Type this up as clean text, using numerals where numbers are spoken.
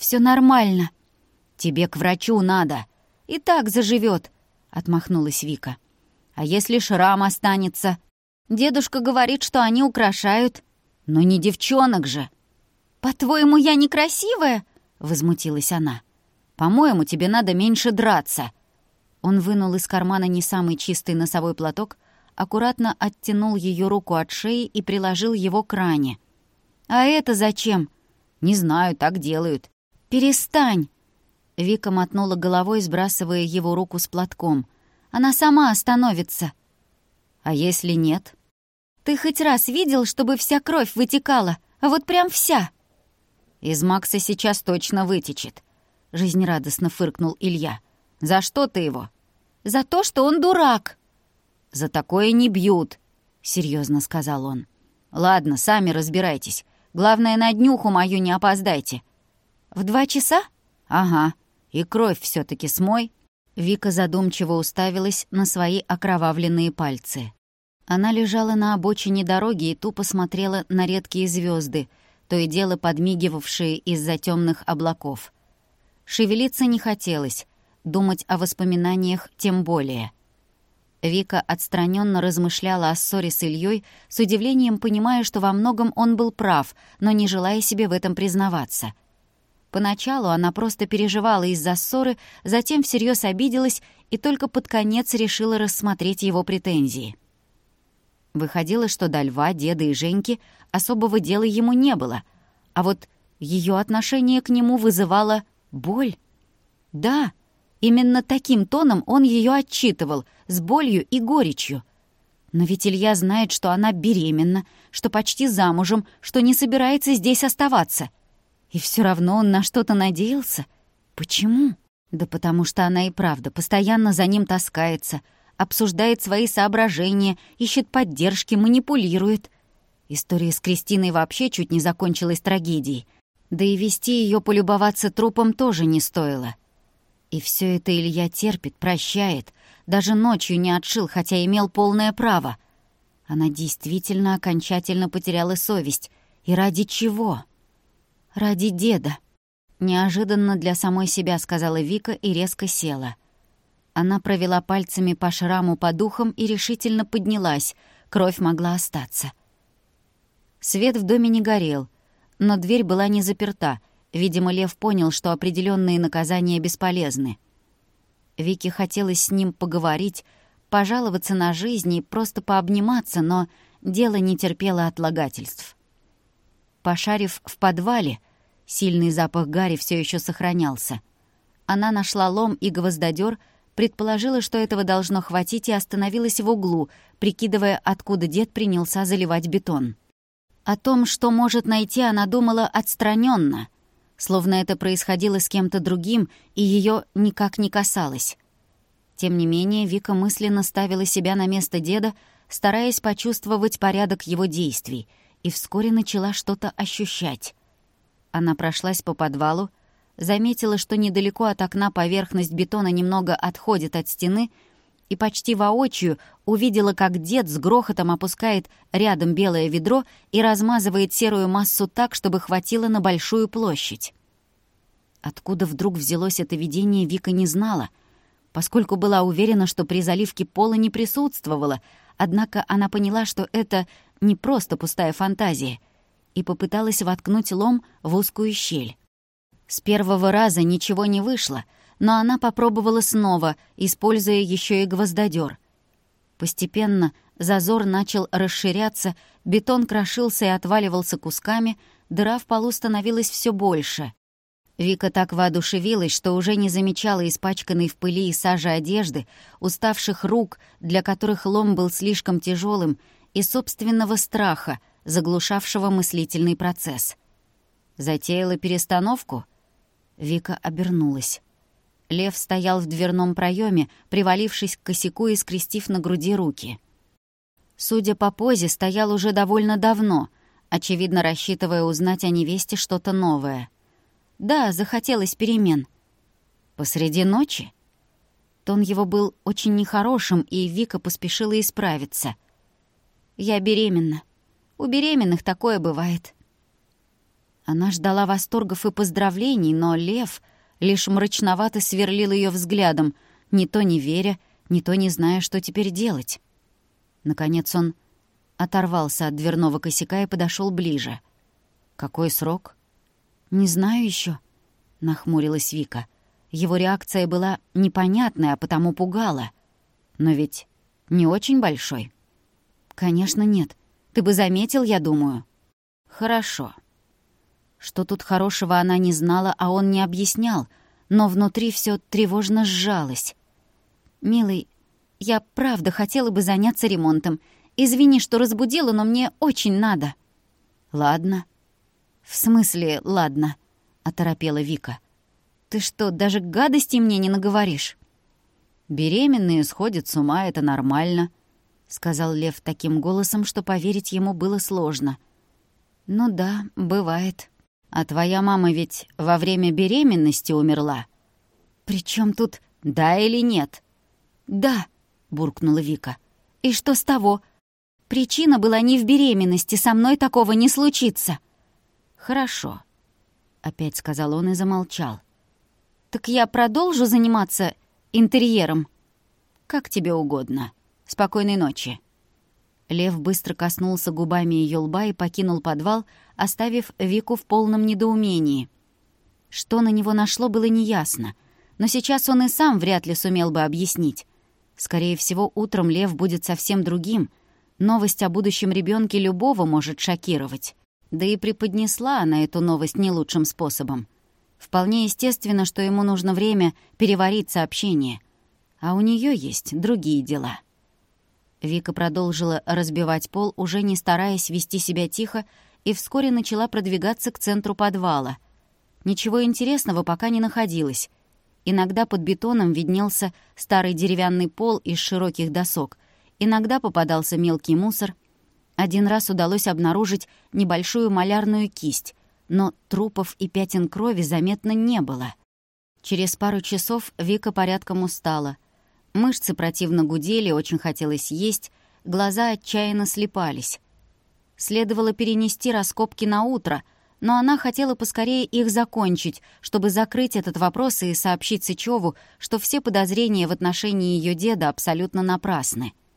Все нормально». «Тебе к врачу надо. И так заживет», — отмахнулась Вика. «А если шрам останется?» «Дедушка говорит, что они украшают». «Но не девчонок же». «По-твоему, я некрасивая?» — возмутилась она. «По-моему, тебе надо меньше драться». Он вынул из кармана не самый чистый носовой платок, аккуратно оттянул ее руку от шеи и приложил его к ране. «А это зачем?» «Не знаю, так делают». «Перестань!» Вика мотнула головой, сбрасывая его руку с платком. «Она сама остановится». «А если нет?» «Ты хоть раз видел, чтобы вся кровь вытекала? А вот прям вся!» «Из Макса сейчас точно вытечет», — жизнерадостно фыркнул Илья. «За что ты его?» «За то, что он дурак». «За такое не бьют», — серьезно сказал он. «Ладно, сами разбирайтесь. Главное, на днюху мою не опоздайте». «В 2 часа?» «Ага. И кровь все таки смой». Вика задумчиво уставилась на свои окровавленные пальцы. Она лежала на обочине дороги и тупо смотрела на редкие звезды, то и дело подмигивавшие из-за темных облаков. Шевелиться не хотелось, думать о воспоминаниях тем более. Вика отстраненно размышляла о ссоре с Ильей, с удивлением понимая, что во многом он был прав, но не желая себе в этом признаваться. Поначалу она просто переживала из-за ссоры, затем всерьез обиделась и только под конец решила рассмотреть его претензии. Выходило, что до Льва, деда и Женьки особого дела ему не было, а вот ее отношение к нему вызывало боль. Да, именно таким тоном он ее отчитывал, с болью и горечью. Но ведь Илья знает, что она беременна, что почти замужем, что не собирается здесь оставаться. И все равно он на что-то надеялся. Почему? Да потому что она и правда постоянно за ним таскается, обсуждает свои соображения, ищет поддержки, манипулирует. История с Кристиной вообще чуть не закончилась трагедией. Да и вести ее полюбоваться трупом тоже не стоило. И все это Илья терпит, прощает, даже ночью не отшил, хотя имел полное право. Она действительно окончательно потеряла совесть. И ради чего? Ради деда. Неожиданно для самой себя сказала Вика и резко села. Она провела пальцами по шраму под ухом и решительно поднялась. Кровь могла остаться. Свет в доме не горел, но дверь была не заперта. Видимо, Лев понял, что определенные наказания бесполезны. Вике хотелось с ним поговорить, пожаловаться на жизнь и просто пообниматься, но дело не терпело отлагательств. Пошарив в подвале, сильный запах гари все еще сохранялся. Она нашла лом и гвоздодёр, предположила, что этого должно хватить, и остановилась в углу, прикидывая, откуда дед принялся заливать бетон. О том, что может найти, она думала отстраненно, словно это происходило с кем-то другим и ее никак не касалось. Тем не менее, Вика мысленно ставила себя на место деда, стараясь почувствовать порядок его действий, и вскоре начала что-то ощущать. Она прошлась по подвалу, заметила, что недалеко от окна поверхность бетона немного отходит от стены, и почти воочию увидела, как дед с грохотом опускает рядом белое ведро и размазывает серую массу так, чтобы хватило на большую площадь. Откуда вдруг взялось это видение, Вика не знала, поскольку была уверена, что при заливке пола не присутствовала, однако она поняла, что это не просто пустая фантазия, и попыталась воткнуть лом в узкую щель. С первого раза ничего не вышло, но она попробовала снова, используя еще и гвоздодёр. Постепенно зазор начал расширяться, бетон крошился и отваливался кусками, дыра в полу становилась все больше. Вика так воодушевилась, что уже не замечала испачканной в пыли и саже одежды, уставших рук, для которых лом был слишком тяжелым, и собственного страха, заглушавшего мыслительный процесс. Затеяла перестановку? Вика обернулась. Лев стоял в дверном проеме, привалившись к косяку и скрестив на груди руки. Судя по позе, стоял уже довольно давно, очевидно, рассчитывая узнать о невесте что-то новое. Да, захотелось перемен. Посреди ночи? Тон его был очень нехорошим, и Вика поспешила исправиться. «Я беременна. У беременных такое бывает». Она ждала восторгов и поздравлений, но Лев лишь мрачновато сверлил ее взглядом, не то не веря, не то не зная, что теперь делать. Наконец он оторвался от дверного косяка и подошел ближе. «Какой срок?» «Не знаю еще, нахмурилась Вика. Его реакция была непонятная, а потому пугала. «Но ведь не очень большой». «Конечно, нет. Ты бы заметил, я думаю». «Хорошо». Что тут хорошего она не знала, а он не объяснял, но внутри все тревожно сжалось. «Милый, я правда хотела бы заняться ремонтом. Извини, что разбудила, но мне очень надо». «Ладно». «В смысле, ладно?» — оторопела Вика. «Ты что, даже гадостей мне не наговоришь?» «Беременные сходят с ума, это нормально», — сказал Лев таким голосом, что поверить ему было сложно. «Ну да, бывает. А твоя мама ведь во время беременности умерла?» «При чем тут да или нет?» «Да», — буркнула Вика. «И что с того? Причина была не в беременности, со мной такого не случится». «Хорошо», — опять сказал он и замолчал. «Так я продолжу заниматься интерьером?» «Как тебе угодно. Спокойной ночи». Лев быстро коснулся губами ее лба и покинул подвал, оставив Вику в полном недоумении. Что на него нашло, было неясно, но сейчас он и сам вряд ли сумел бы объяснить. Скорее всего, утром Лев будет совсем другим. Новость о будущем ребенке любого может шокировать. Да и преподнесла она эту новость не лучшим способом. Вполне естественно, что ему нужно время переварить сообщение. А у нее есть другие дела. Вика продолжила разбивать пол, уже не стараясь вести себя тихо, и вскоре начала продвигаться к центру подвала. Ничего интересного пока не находилось. Иногда под бетоном виднелся старый деревянный пол из широких досок, иногда попадался мелкий мусор. Один раз удалось обнаружить небольшую малярную кисть, но трупов и пятен крови заметно не было. Через пару часов Вика порядком устала. Мышцы противно гудели, очень хотелось есть, глаза отчаянно слепались. Следовало перенести раскопки на утро, но она хотела поскорее их закончить, чтобы закрыть этот вопрос и сообщить Сычеву, что все подозрения в отношении ее деда абсолютно напрасны.